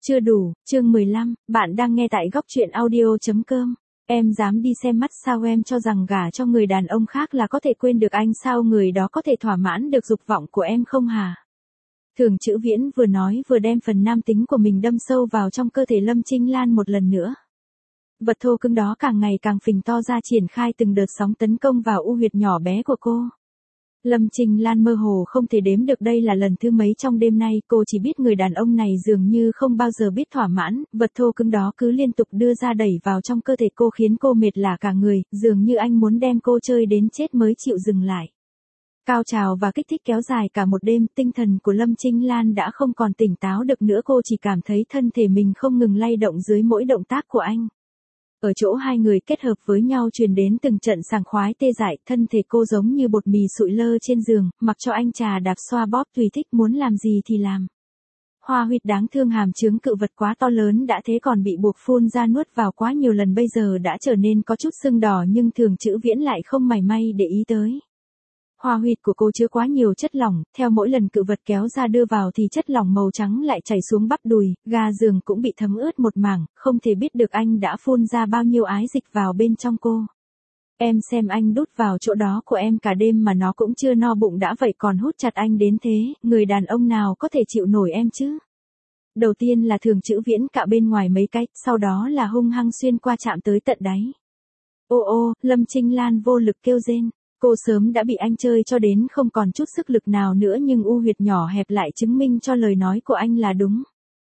Chưa đủ, chương 15, bạn đang nghe tại góc truyện audio.com. Em dám đi xem mắt sao, em cho rằng gả cho người đàn ông khác là có thể quên được anh sao, người đó có thể thỏa mãn được dục vọng của em không hả? Thường Chữ Viễn vừa nói vừa đem phần nam tính của mình đâm sâu vào trong cơ thể Lâm Chinh Lan một lần nữa. Vật thô cứng đó càng ngày càng phình to ra, triển khai từng đợt sóng tấn công vào u huyệt nhỏ bé của cô. Lâm Chinh Lan mơ hồ không thể đếm được đây là lần thứ mấy trong đêm nay, cô chỉ biết người đàn ông này dường như không bao giờ biết thỏa mãn, vật thô cứng đó cứ liên tục đưa ra đẩy vào trong cơ thể cô khiến cô mệt lả cả người, dường như anh muốn đem cô chơi đến chết mới chịu dừng lại. Cao trào và kích thích kéo dài cả một đêm, tinh thần của Lâm Chinh Lan đã không còn tỉnh táo được nữa, cô chỉ cảm thấy thân thể mình không ngừng lay động dưới mỗi động tác của anh. Ở chỗ hai người kết hợp với nhau truyền đến từng trận sảng khoái tê dại, thân thể cô giống như bột mì sụi lơ trên giường, mặc cho anh chà đạp xoa bóp tùy thích, muốn làm gì thì làm. Hoa huyệt đáng thương, hàm chướng cự vật quá to lớn đã thế còn bị buộc phun ra nuốt vào quá nhiều lần, bây giờ đã trở nên có chút sưng đỏ, nhưng Thường Chữ Viễn lại không mảy may để ý tới. Hoa huyệt của cô chứa quá nhiều chất lỏng, theo mỗi lần cự vật kéo ra đưa vào thì chất lỏng màu trắng lại chảy xuống bắp đùi, ga giường cũng bị thấm ướt một mảng, không thể biết được anh đã phun ra bao nhiêu ái dịch vào bên trong cô. Em xem anh đút vào chỗ đó của em cả đêm mà nó cũng chưa no bụng đã vậy còn hút chặt anh đến thế, người đàn ông nào có thể chịu nổi em chứ? Đầu tiên là Thường Chữ Viễn cạo bên ngoài mấy cái, sau đó là hung hăng xuyên qua chạm tới tận đáy. Ô ô, Lâm Chinh Lan vô lực kêu rên. Cô sớm đã bị anh chơi cho đến không còn chút sức lực nào nữa, nhưng u huyệt nhỏ hẹp lại chứng minh cho lời nói của anh là đúng.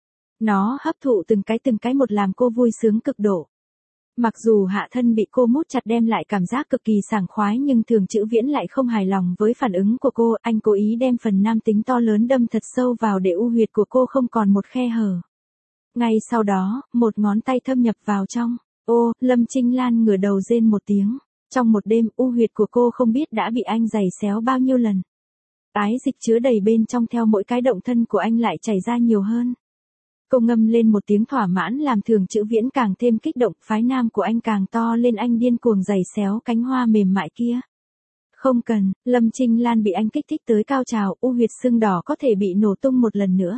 Nó hấp thụ từng cái một làm cô vui sướng cực độ. Mặc dù hạ thân bị cô mút chặt đem lại cảm giác cực kỳ sảng khoái, nhưng Thường Chữ Viễn lại không hài lòng với phản ứng của cô, anh cố ý đem phần nam tính to lớn đâm thật sâu vào để u huyệt của cô không còn một khe hở. Ngay sau đó, một ngón tay thâm nhập vào trong. Ô, Lâm Chinh Lan ngửa đầu rên một tiếng. Trong một đêm, u huyệt của cô không biết đã bị anh giày xéo bao nhiêu lần. Ái dịch chứa đầy bên trong theo mỗi cái động thân của anh lại chảy ra nhiều hơn. Cô ngâm lên một tiếng thỏa mãn làm Thường Chữ Viễn càng thêm kích động, phái nam của anh càng to lên, anh điên cuồng giày xéo cánh hoa mềm mại kia. Không cần, Lâm Chinh Lan bị anh kích thích tới cao trào, u huyệt sưng đỏ có thể bị nổ tung một lần nữa.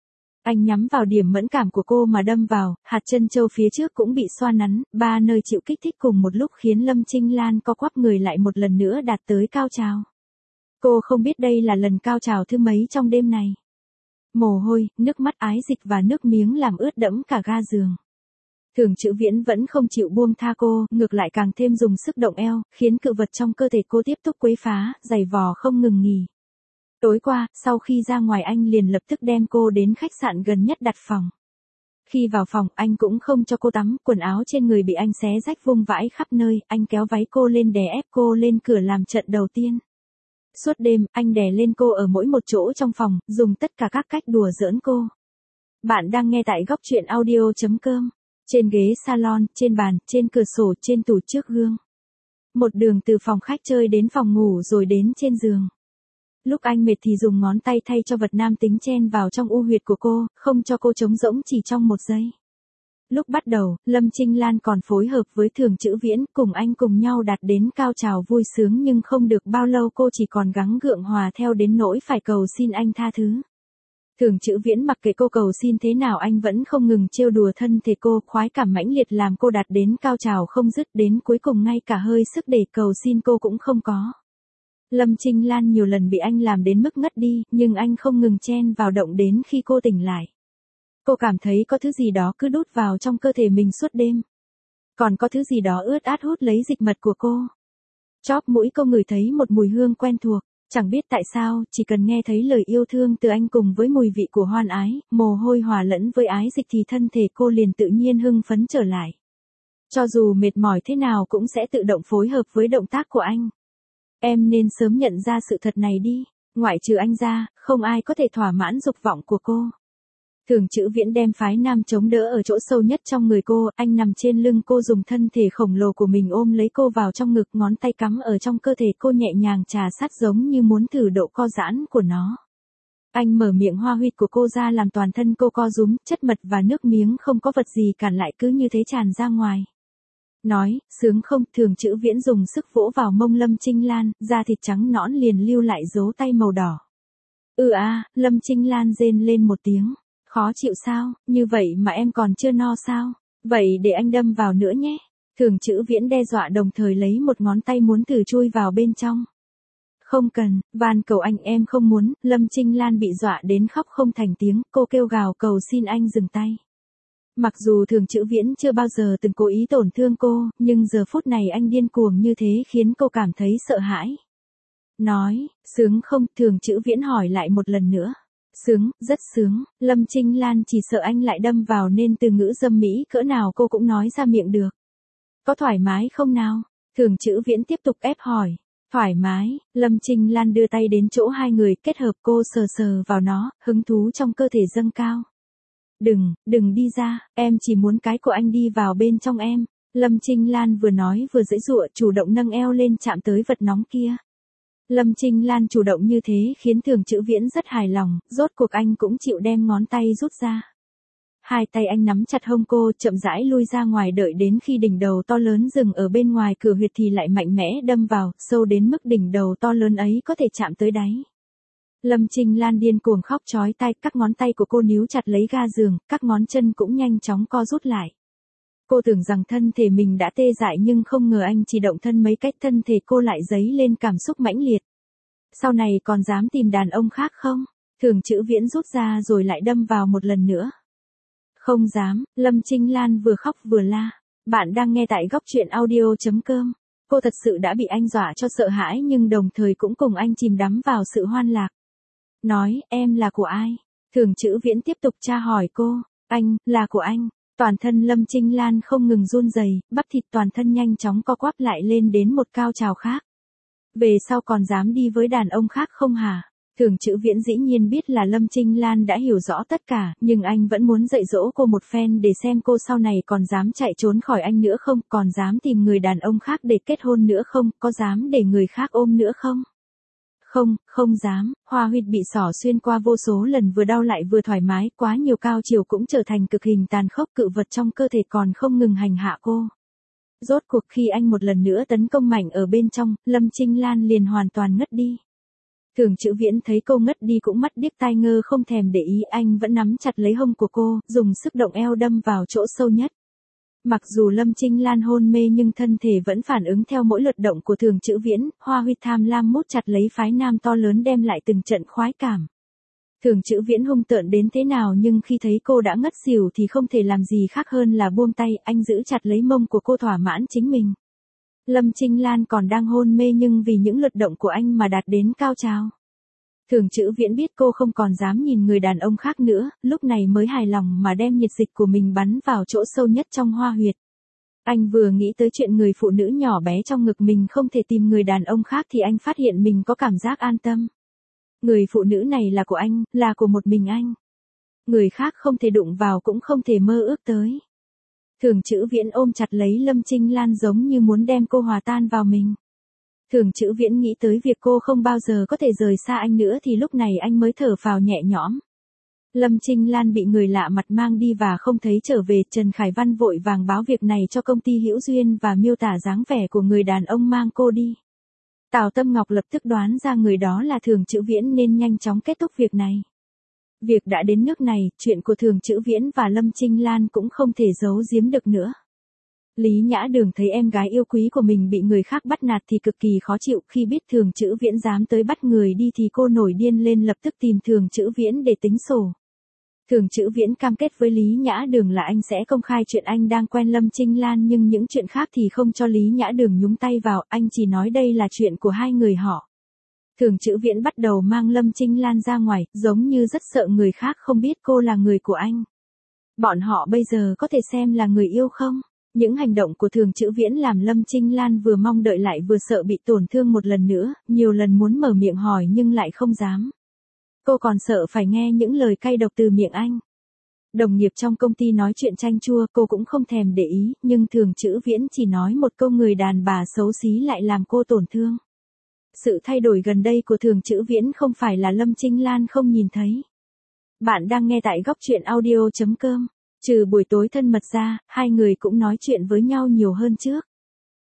Anh nhắm vào điểm mẫn cảm của cô mà đâm vào, hạt chân châu phía trước cũng bị xoa nắn, ba nơi chịu kích thích cùng một lúc khiến Lâm Chinh Lan co quắp người lại một lần nữa đạt tới cao trào. Cô không biết đây là lần cao trào thứ mấy trong đêm này. Mồ hôi, nước mắt, ái dịch và nước miếng làm ướt đẫm cả ga giường. Thường Chữ Viễn vẫn không chịu buông tha cô, ngược lại càng thêm dùng sức động eo, khiến cự vật trong cơ thể cô tiếp tục quấy phá, giày vò không ngừng nghỉ. Tối qua, sau khi ra ngoài anh liền lập tức đem cô đến khách sạn gần nhất đặt phòng. Khi vào phòng, anh cũng không cho cô tắm, quần áo trên người bị anh xé rách vung vãi khắp nơi, anh kéo váy cô lên đè ép cô lên cửa làm trận đầu tiên. Suốt đêm, anh đè lên cô ở mỗi một chỗ trong phòng, dùng tất cả các cách đùa giỡn cô. Bạn đang nghe tại góc truyện audio.com. Trên ghế salon, trên bàn, trên cửa sổ, trên tủ, trước gương. Một đường từ phòng khách chơi đến phòng ngủ rồi đến trên giường. Lúc anh mệt thì dùng ngón tay thay cho vật nam tính chen vào trong u huyệt của cô, không cho cô trống rỗng chỉ trong một giây. Lúc bắt đầu, Lâm Chinh Lan còn phối hợp với Thường Chữ Viễn, cùng anh cùng nhau đạt đến cao trào vui sướng, nhưng không được bao lâu cô chỉ còn gắng gượng hòa theo đến nỗi phải cầu xin anh tha thứ. Thường Chữ Viễn mặc kệ cô cầu xin thế nào anh vẫn không ngừng trêu đùa thân thể cô, khoái cảm mãnh liệt làm cô đạt đến cao trào không dứt, đến cuối cùng ngay cả hơi sức để cầu xin cô cũng không có. Lâm Chinh Lan nhiều lần bị anh làm đến mức ngất đi, nhưng anh không ngừng chen vào động đến khi cô tỉnh lại. Cô cảm thấy có thứ gì đó cứ đút vào trong cơ thể mình suốt đêm. Còn có thứ gì đó ướt át hút lấy dịch mật của cô. Chóp mũi cô ngửi thấy một mùi hương quen thuộc, chẳng biết tại sao, chỉ cần nghe thấy lời yêu thương từ anh cùng với mùi vị của hoan ái, mồ hôi hòa lẫn với ái dịch thì thân thể cô liền tự nhiên hưng phấn trở lại. Cho dù mệt mỏi thế nào cũng sẽ tự động phối hợp với động tác của anh. Em nên sớm nhận ra sự thật này đi, ngoại trừ anh ra, không ai có thể thỏa mãn dục vọng của cô. Thường Chữ Viễn đem phái nam chống đỡ ở chỗ sâu nhất trong người cô, anh nằm trên lưng cô dùng thân thể khổng lồ của mình ôm lấy cô vào trong ngực, ngón tay cắm ở trong cơ thể cô nhẹ nhàng trà sát giống như muốn thử độ co giãn của nó. Anh mở miệng hoa huyệt của cô ra làm toàn thân cô co rúm, chất mật và nước miếng không có vật gì cản lại cứ như thế tràn ra ngoài. Nói, sướng không, Thường Chữ Viễn dùng sức vỗ vào mông Lâm Chinh Lan, da thịt trắng nõn liền lưu lại dấu tay màu đỏ. Lâm Chinh Lan rên lên một tiếng. Khó chịu sao, như vậy mà em còn chưa no sao? Vậy để anh đâm vào nữa nhé. Thường Chữ Viễn đe dọa đồng thời lấy một ngón tay muốn thử chui vào bên trong. Không cần, van cầu anh em không muốn, Lâm Trinh Lan bị dọa đến khóc không thành tiếng, cô kêu gào cầu xin anh dừng tay. Mặc dù Thường Chữ Viễn chưa bao giờ từng cố ý tổn thương cô, nhưng giờ phút này anh điên cuồng như thế khiến cô cảm thấy sợ hãi. Nói, sướng không? Thường Chữ Viễn hỏi lại một lần nữa. Sướng, rất sướng, Lâm Trinh Lan chỉ sợ anh lại đâm vào nên từ ngữ dâm mỹ cỡ nào cô cũng nói ra miệng được. Có thoải mái không nào? Thường Chữ Viễn tiếp tục ép hỏi. Thoải mái, Lâm Trinh Lan đưa tay đến chỗ hai người kết hợp cô sờ sờ vào nó, hứng thú trong cơ thể dâng cao. Đừng đi ra, em chỉ muốn cái của anh đi vào bên trong em. Lâm Trinh Lan vừa nói vừa giãy giụa chủ động nâng eo lên chạm tới vật nóng kia. Lâm Trinh Lan chủ động như thế khiến Thường Chữ Viễn rất hài lòng, rốt cuộc anh cũng chịu đem ngón tay rút ra. Hai tay anh nắm chặt hông cô chậm rãi lui ra ngoài đợi đến khi đỉnh đầu to lớn dừng ở bên ngoài cửa huyệt thì lại mạnh mẽ đâm vào, sâu đến mức đỉnh đầu to lớn ấy có thể chạm tới đáy. Lâm Trinh Lan điên cuồng khóc chói tai, các ngón tay của cô níu chặt lấy ga giường, các ngón chân cũng nhanh chóng co rút lại. Cô tưởng rằng thân thể mình đã tê dại nhưng không ngờ anh chỉ động thân mấy cách thân thể cô lại dấy lên cảm xúc mãnh liệt. Sau này còn dám tìm đàn ông khác không? Thường Chữ Viễn rút ra rồi lại đâm vào một lần nữa. Không dám, Lâm Trinh Lan vừa khóc vừa la. Bạn đang nghe tại góc truyện audio.com. Cô thật sự đã bị anh dọa cho sợ hãi nhưng đồng thời cũng cùng anh chìm đắm vào sự hoan lạc. Nói, em là của ai? Thường Chữ Viễn tiếp tục tra hỏi cô. Anh, là của anh. Toàn thân Lâm Trinh Lan không ngừng run rẩy, bắp thịt toàn thân nhanh chóng co quắp lại lên đến một cao trào khác. Về sau còn dám đi với đàn ông khác không hả? Thường Chữ Viễn dĩ nhiên biết là Lâm Trinh Lan đã hiểu rõ tất cả, nhưng anh vẫn muốn dạy dỗ cô một phen để xem cô sau này còn dám chạy trốn khỏi anh nữa không, còn dám tìm người đàn ông khác để kết hôn nữa không, có dám để người khác ôm nữa không? Không dám, Hoa huyệt bị xỏ xuyên qua vô số lần vừa đau lại vừa thoải mái, quá nhiều cao chiều cũng trở thành cực hình tàn khốc, cự vật trong cơ thể còn không ngừng hành hạ cô. Rốt cuộc khi anh một lần nữa tấn công mạnh ở bên trong, Lâm Trinh Lan liền hoàn toàn ngất đi. Thường Chữ Viễn thấy cô ngất đi cũng mắt điếc tai ngơ không thèm để ý, anh vẫn nắm chặt lấy hông của cô, dùng sức động eo đâm vào chỗ sâu nhất. Mặc dù Lâm Trinh Lan hôn mê nhưng thân thể vẫn phản ứng theo mỗi lượt động của Thường Chữ Viễn, Hoa huyệt tham lam mút chặt lấy phái nam to lớn đem lại từng trận khoái cảm. Thường Chữ Viễn hung tợn đến thế nào nhưng khi thấy cô đã ngất xỉu thì không thể làm gì khác hơn là buông tay, anh giữ chặt lấy mông của cô thỏa mãn chính mình. Lâm Trinh Lan còn đang hôn mê nhưng vì những lượt động của anh mà đạt đến cao trào. Thường Chữ Viễn biết cô không còn dám nhìn người đàn ông khác nữa, lúc này mới hài lòng mà đem nhiệt dịch của mình bắn vào chỗ sâu nhất trong hoa huyệt. Anh vừa nghĩ tới chuyện người phụ nữ nhỏ bé trong ngực mình không thể tìm người đàn ông khác thì anh phát hiện mình có cảm giác an tâm. Người phụ nữ này là của anh, là của một mình anh. Người khác không thể đụng vào cũng không thể mơ ước tới. Thường Chữ Viễn ôm chặt lấy Lâm Trinh Lan giống như muốn đem cô hòa tan vào mình. Thường Chữ Viễn nghĩ tới việc cô không bao giờ có thể rời xa anh nữa thì lúc này anh mới thở phào nhẹ nhõm. Lâm Trinh Lan bị người lạ mặt mang đi và không thấy trở về, Trần Khải Văn vội vàng báo việc này cho công ty Hữu Duyên và miêu tả dáng vẻ của người đàn ông mang cô đi. Tào Tâm Ngọc lập tức đoán ra người đó là Thường Chữ Viễn nên nhanh chóng kết thúc việc này. Việc đã đến nước này, chuyện của Thường Chữ Viễn và Lâm Trinh Lan cũng không thể giấu giếm được nữa. Lý Nhã Đường thấy em gái yêu quý của mình bị người khác bắt nạt thì cực kỳ khó chịu, khi biết Thường Chữ Viễn dám tới bắt người đi thì cô nổi điên lên lập tức tìm Thường Chữ Viễn để tính sổ. Thường Chữ Viễn cam kết với Lý Nhã Đường là anh sẽ công khai chuyện anh đang quen Lâm Trinh Lan nhưng những chuyện khác thì không cho Lý Nhã Đường nhúng tay vào, anh chỉ nói đây là chuyện của hai người họ. Thường Chữ Viễn bắt đầu mang Lâm Trinh Lan ra ngoài, giống như rất sợ người khác không biết cô là người của anh. Bọn họ bây giờ có thể xem là người yêu không? Những hành động của Thường Chữ Viễn làm Lâm Trinh Lan vừa mong đợi lại vừa sợ bị tổn thương một lần nữa, nhiều lần muốn mở miệng hỏi nhưng lại không dám. Cô còn sợ phải nghe những lời cay độc từ miệng anh. Đồng nghiệp trong công ty nói chuyện chanh chua cô cũng không thèm để ý, nhưng Thường Chữ Viễn chỉ nói một câu người đàn bà xấu xí lại làm cô tổn thương. Sự thay đổi gần đây của Thường Chữ Viễn không phải là Lâm Trinh Lan không nhìn thấy. Bạn đang nghe tại góc truyện audio.com. Trừ buổi tối thân mật ra, hai người cũng nói chuyện với nhau nhiều hơn trước.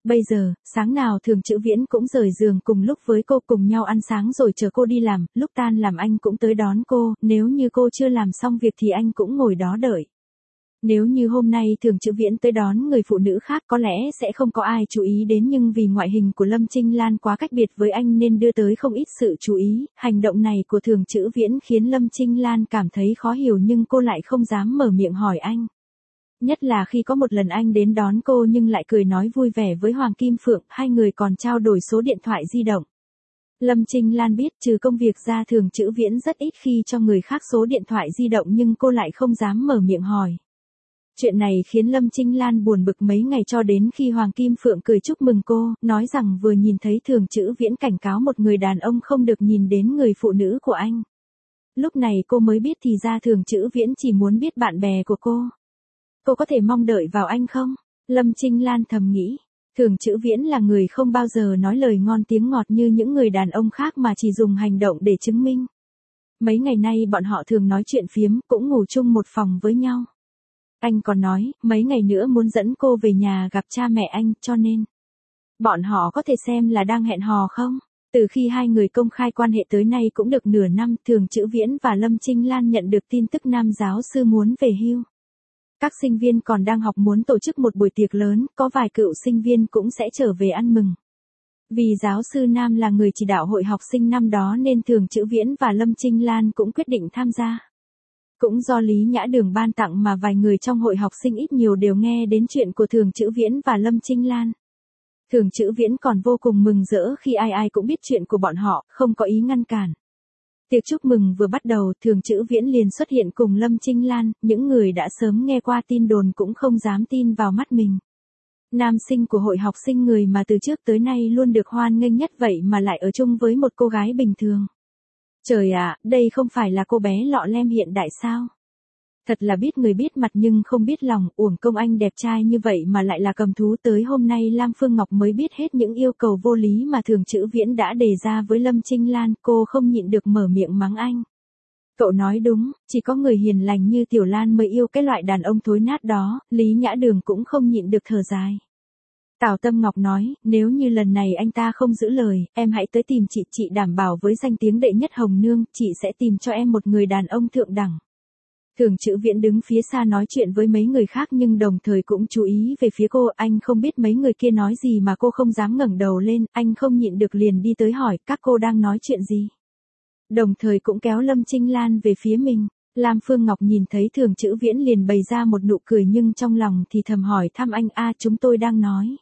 Bây giờ, sáng nào Thường Chữ Viễn cũng rời giường cùng lúc với cô cùng nhau ăn sáng rồi chờ cô đi làm, lúc tan làm anh cũng tới đón cô, nếu như cô chưa làm xong việc thì anh cũng ngồi đó đợi. Nếu như hôm nay Thường Chữ Viễn tới đón người phụ nữ khác có lẽ sẽ không có ai chú ý đến, nhưng vì ngoại hình của Lâm Trinh Lan quá cách biệt với anh nên đưa tới không ít sự chú ý. Hành động này của Thường Chữ Viễn khiến Lâm Trinh Lan cảm thấy khó hiểu nhưng cô lại không dám mở miệng hỏi anh. Nhất là khi có một lần anh đến đón cô nhưng lại cười nói vui vẻ với Hoàng Kim Phượng, hai người còn trao đổi số điện thoại di động. Lâm Trinh Lan biết trừ công việc ra Thường Chữ Viễn rất ít khi cho người khác số điện thoại di động nhưng cô lại không dám mở miệng hỏi. Chuyện này khiến Lâm Trinh Lan buồn bực mấy ngày cho đến khi Hoàng Kim Phượng cười chúc mừng cô, nói rằng vừa nhìn thấy Thường Chữ Viễn cảnh cáo một người đàn ông không được nhìn đến người phụ nữ của anh. Lúc này cô mới biết thì ra Thường Chữ Viễn chỉ muốn biết bạn bè của cô. Cô có thể mong đợi vào anh không? Lâm Trinh Lan thầm nghĩ. Thường Chữ Viễn là người không bao giờ nói lời ngon tiếng ngọt như những người đàn ông khác mà chỉ dùng hành động để chứng minh. Mấy ngày nay bọn họ thường nói chuyện phiếm, cũng ngủ chung một phòng với nhau. Anh còn nói, mấy ngày nữa muốn dẫn cô về nhà gặp cha mẹ anh, cho nên bọn họ có thể xem là đang hẹn hò không? Từ khi hai người công khai quan hệ tới nay cũng được nửa năm, Thường Chữ Viễn và Lâm Trinh Lan nhận được tin tức nam giáo sư muốn về hưu. Các sinh viên còn đang học muốn tổ chức một buổi tiệc lớn, có vài cựu sinh viên cũng sẽ trở về ăn mừng. Vì giáo sư Nam là người chỉ đạo hội học sinh năm đó nên Thường Chữ Viễn và Lâm Trinh Lan cũng quyết định tham gia. Cũng do Lý Nhã Đường ban tặng mà vài người trong hội học sinh ít nhiều đều nghe đến chuyện của Thường Chữ Viễn và Lâm Trinh Lan. Thường Chữ Viễn còn vô cùng mừng rỡ khi ai ai cũng biết chuyện của bọn họ, không có ý ngăn cản. Tiệc chúc mừng vừa bắt đầu, Thường Chữ Viễn liền xuất hiện cùng Lâm Trinh Lan, những người đã sớm nghe qua tin đồn cũng không dám tin vào mắt mình. Nam sinh của hội học sinh, người mà từ trước tới nay luôn được hoan nghênh nhất vậy mà lại ở chung với một cô gái bình thường. Trời ạ, đây không phải là cô bé lọ lem hiện đại sao? Thật là biết người biết mặt nhưng không biết lòng, uổng công anh đẹp trai như vậy mà lại là cầm thú. Tới hôm nay Lam Phương Ngọc mới biết hết những yêu cầu vô lý mà Thường Chữ Viễn đã đề ra với Lâm Trinh Lan, cô không nhịn được mở miệng mắng anh. Cậu nói đúng, chỉ có người hiền lành như Tiểu Lan mới yêu cái loại đàn ông thối nát đó. Lý Nhã Đường cũng không nhịn được thở dài. Tào Tâm Ngọc nói, nếu như lần này anh ta không giữ lời, em hãy tới tìm chị đảm bảo với danh tiếng đệ nhất Hồng Nương, chị sẽ tìm cho em một người đàn ông thượng đẳng. Thường Chữ Viễn đứng phía xa nói chuyện với mấy người khác nhưng đồng thời cũng chú ý về phía cô, anh không biết mấy người kia nói gì mà cô không dám ngẩng đầu lên, anh không nhịn được liền đi tới hỏi các cô đang nói chuyện gì. Đồng thời cũng kéo Lâm Trinh Lan về phía mình. Lam Phương Ngọc nhìn thấy Thường Chữ Viễn liền bày ra một nụ cười nhưng trong lòng thì thầm hỏi thăm anh, chúng tôi đang nói.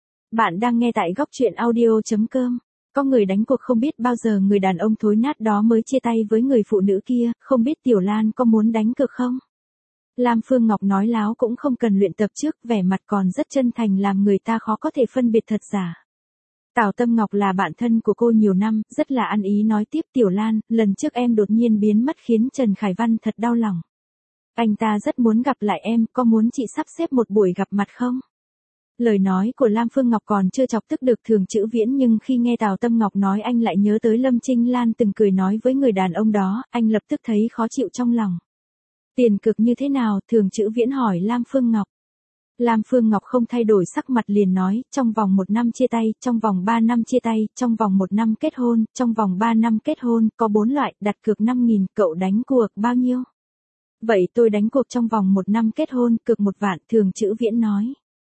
Bạn đang nghe tại góc truyện audio.com. Có người đánh cuộc không biết bao giờ người đàn ông thối nát đó mới chia tay với người phụ nữ kia, không biết Tiểu Lan có muốn đánh cược không? Lam Phương Ngọc nói láo cũng không cần luyện tập trước, vẻ mặt còn rất chân thành làm người ta khó có thể phân biệt thật giả. Tào Tâm Ngọc là bạn thân của cô nhiều năm, rất là ăn ý nói tiếp, Tiểu Lan, lần trước em đột nhiên biến mất khiến Trần Khải Văn thật đau lòng. Anh ta rất muốn gặp lại em, có muốn chị sắp xếp một buổi gặp mặt không? Lời nói của Lam Phương Ngọc còn chưa chọc tức được Thường Chữ Viễn nhưng khi nghe Tào Tâm Ngọc nói anh lại nhớ tới Lâm Trinh Lan từng cười nói với người đàn ông đó, anh lập tức thấy khó chịu trong lòng. Tiền cược như thế nào? Thường Chữ Viễn hỏi Lam Phương Ngọc. Lam Phương Ngọc không thay đổi sắc mặt liền nói, trong vòng 1 năm chia tay, trong vòng 3 năm chia tay, trong vòng 1 năm kết hôn, trong vòng 3 năm kết hôn, có 4 loại, đặt cược 5.000, cậu đánh cuộc bao nhiêu? Vậy tôi đánh cuộc trong vòng 1 năm kết hôn, cược 1 vạn, Thường Chữ Viễn nói.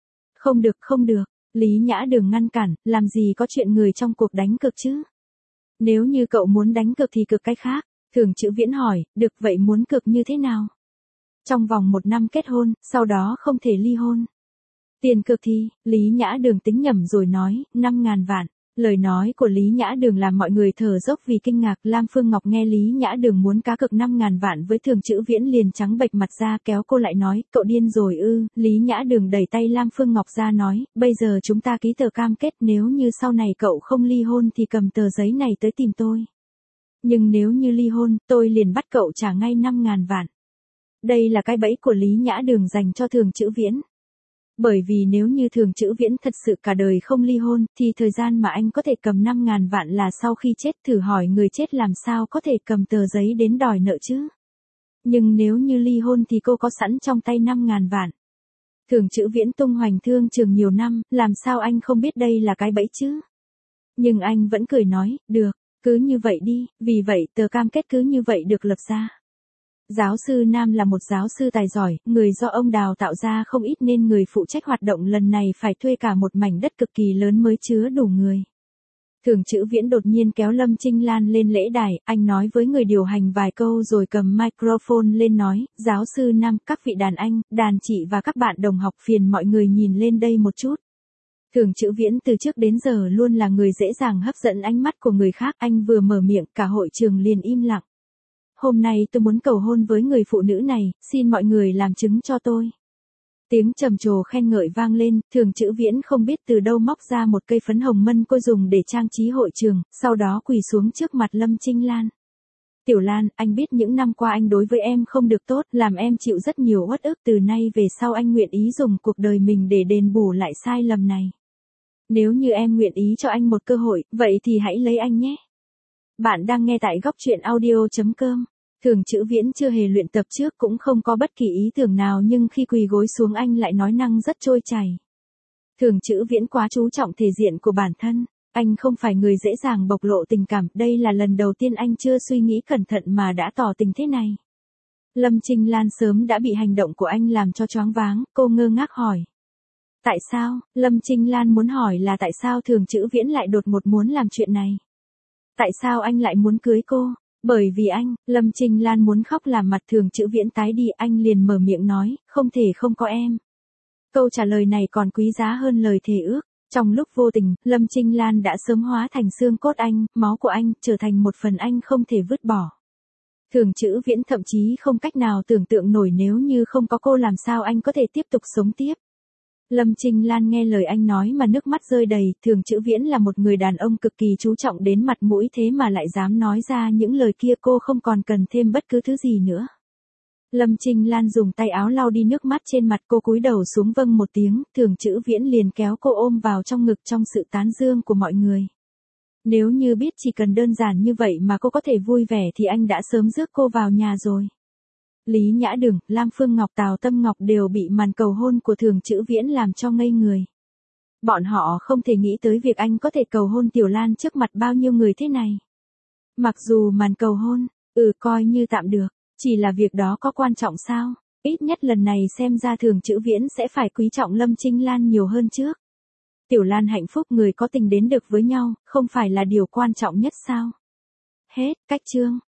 Không được, Lý Nhã Đường ngăn cản, làm gì có chuyện người trong cuộc đánh cược chứ? Nếu như cậu muốn đánh cược thì cược cái khác. Thường Chữ Viễn hỏi, được vậy muốn cược như thế nào? Trong vòng 1 năm kết hôn, sau đó không thể ly hôn. Tiền cược thì, Lý Nhã Đường tính nhầm rồi nói, 5.000 vạn. Lời nói của Lý Nhã Đường làm mọi người thở dốc vì kinh ngạc. Lam Phương Ngọc nghe Lý Nhã Đường muốn cá cược 5.000 vạn với Thường Chữ Viễn liền trắng bệch mặt ra, kéo cô lại nói, cậu điên rồi ư? Lý Nhã Đường đẩy tay Lam Phương Ngọc ra nói, bây giờ chúng ta ký tờ cam kết, nếu như sau này cậu không ly hôn thì cầm tờ giấy này tới tìm tôi. Nhưng nếu như ly hôn, tôi liền bắt cậu trả ngay 5.000 vạn. Đây là cái bẫy của Lý Nhã Đường dành cho Thường Chữ Viễn. Bởi vì nếu như Thường Chữ Viễn thật sự cả đời không ly hôn, thì thời gian mà anh có thể cầm 5.000 vạn là sau khi chết. Thử hỏi người chết làm sao có thể cầm tờ giấy đến đòi nợ chứ? Nhưng nếu như ly hôn thì cô có sẵn trong tay 5.000 vạn. Thường Chữ Viễn tung hoành thương trường nhiều năm, làm sao anh không biết đây là cái bẫy chứ? Nhưng anh vẫn cười nói, được, cứ như vậy đi, vì vậy tờ cam kết cứ như vậy được lập ra. Giáo sư Nam là một giáo sư tài giỏi, người do ông đào tạo ra không ít nên người phụ trách hoạt động lần này phải thuê cả một mảnh đất cực kỳ lớn mới chứa đủ người. Thường Chữ Viễn đột nhiên kéo Lâm Trinh Lan lên lễ đài, anh nói với người điều hành vài câu rồi cầm microphone lên nói, giáo sư Nam, các vị đàn anh, đàn chị và các bạn đồng học phiền mọi người nhìn lên đây một chút. Thường Chữ Viễn từ trước đến giờ luôn là người dễ dàng hấp dẫn ánh mắt của người khác, anh vừa mở miệng cả hội trường liền im lặng. Hôm nay tôi muốn cầu hôn với người phụ nữ này, xin mọi người làm chứng cho tôi. Tiếng trầm trồ khen ngợi vang lên, Thường Chữ Viễn không biết từ đâu móc ra một cây phấn hồng mân cô dùng để trang trí hội trường, sau đó quỳ xuống trước mặt Lâm Trinh Lan. Tiểu Lan, anh biết những năm qua anh đối với em không được tốt, làm em chịu rất nhiều uất ức, từ nay về sau anh nguyện ý dùng cuộc đời mình để đền bù lại sai lầm này. Nếu như em nguyện ý cho anh một cơ hội, vậy thì hãy lấy anh nhé. Bạn đang nghe tại góc truyện audio.com. Thường Chữ Viễn chưa hề luyện tập trước cũng không có bất kỳ ý tưởng nào nhưng khi quỳ gối xuống anh lại nói năng rất trôi chảy. Thường Chữ Viễn quá chú trọng thể diện của bản thân. Anh không phải người dễ dàng bộc lộ tình cảm, đây là lần đầu tiên anh chưa suy nghĩ cẩn thận mà đã tỏ tình thế này. Lâm Trinh Lan sớm đã bị hành động của anh làm cho choáng váng, cô ngơ ngác hỏi. Tại sao? Lâm Trinh Lan muốn hỏi là tại sao Thường Chữ Viễn lại đột ngột muốn làm chuyện này? Tại sao anh lại muốn cưới cô? Bởi vì anh, Lâm Trinh Lan muốn khóc làm mặt Thường Chữ Viễn tái đi, anh liền mở miệng nói, không thể không có em. Câu trả lời này còn quý giá hơn lời thề ước. Trong lúc vô tình, Lâm Trinh Lan đã sớm hóa thành xương cốt anh, máu của anh, trở thành một phần anh không thể vứt bỏ. Thường Chữ Viễn thậm chí không cách nào tưởng tượng nổi nếu như không có cô làm sao anh có thể tiếp tục sống tiếp. Lâm Trinh Lan nghe lời anh nói mà nước mắt rơi đầy, Thường Chữ Viễn là một người đàn ông cực kỳ chú trọng đến mặt mũi thế mà lại dám nói ra những lời kia, cô không còn cần thêm bất cứ thứ gì nữa. Lâm Trinh Lan dùng tay áo lau đi nước mắt trên mặt, cô cúi đầu xuống vâng một tiếng, Thường Chữ Viễn liền kéo cô ôm vào trong ngực trong sự tán dương của mọi người. Nếu như biết chỉ cần đơn giản như vậy mà cô có thể vui vẻ thì anh đã sớm rước cô vào nhà rồi. Lý Nhã Đường, Lam Phương Ngọc, Tào Tâm Ngọc đều bị màn cầu hôn của Thường Chữ Viễn làm cho ngây người. Bọn họ không thể nghĩ tới việc anh có thể cầu hôn Tiểu Lan trước mặt bao nhiêu người thế này. Mặc dù màn cầu hôn, coi như tạm được, chỉ là việc đó có quan trọng sao? Ít nhất lần này xem ra Thường Chữ Viễn sẽ phải quý trọng Lâm Trinh Lan nhiều hơn trước. Tiểu Lan hạnh phúc, người có tình đến được với nhau, không phải là điều quan trọng nhất sao? Hết, cách chương.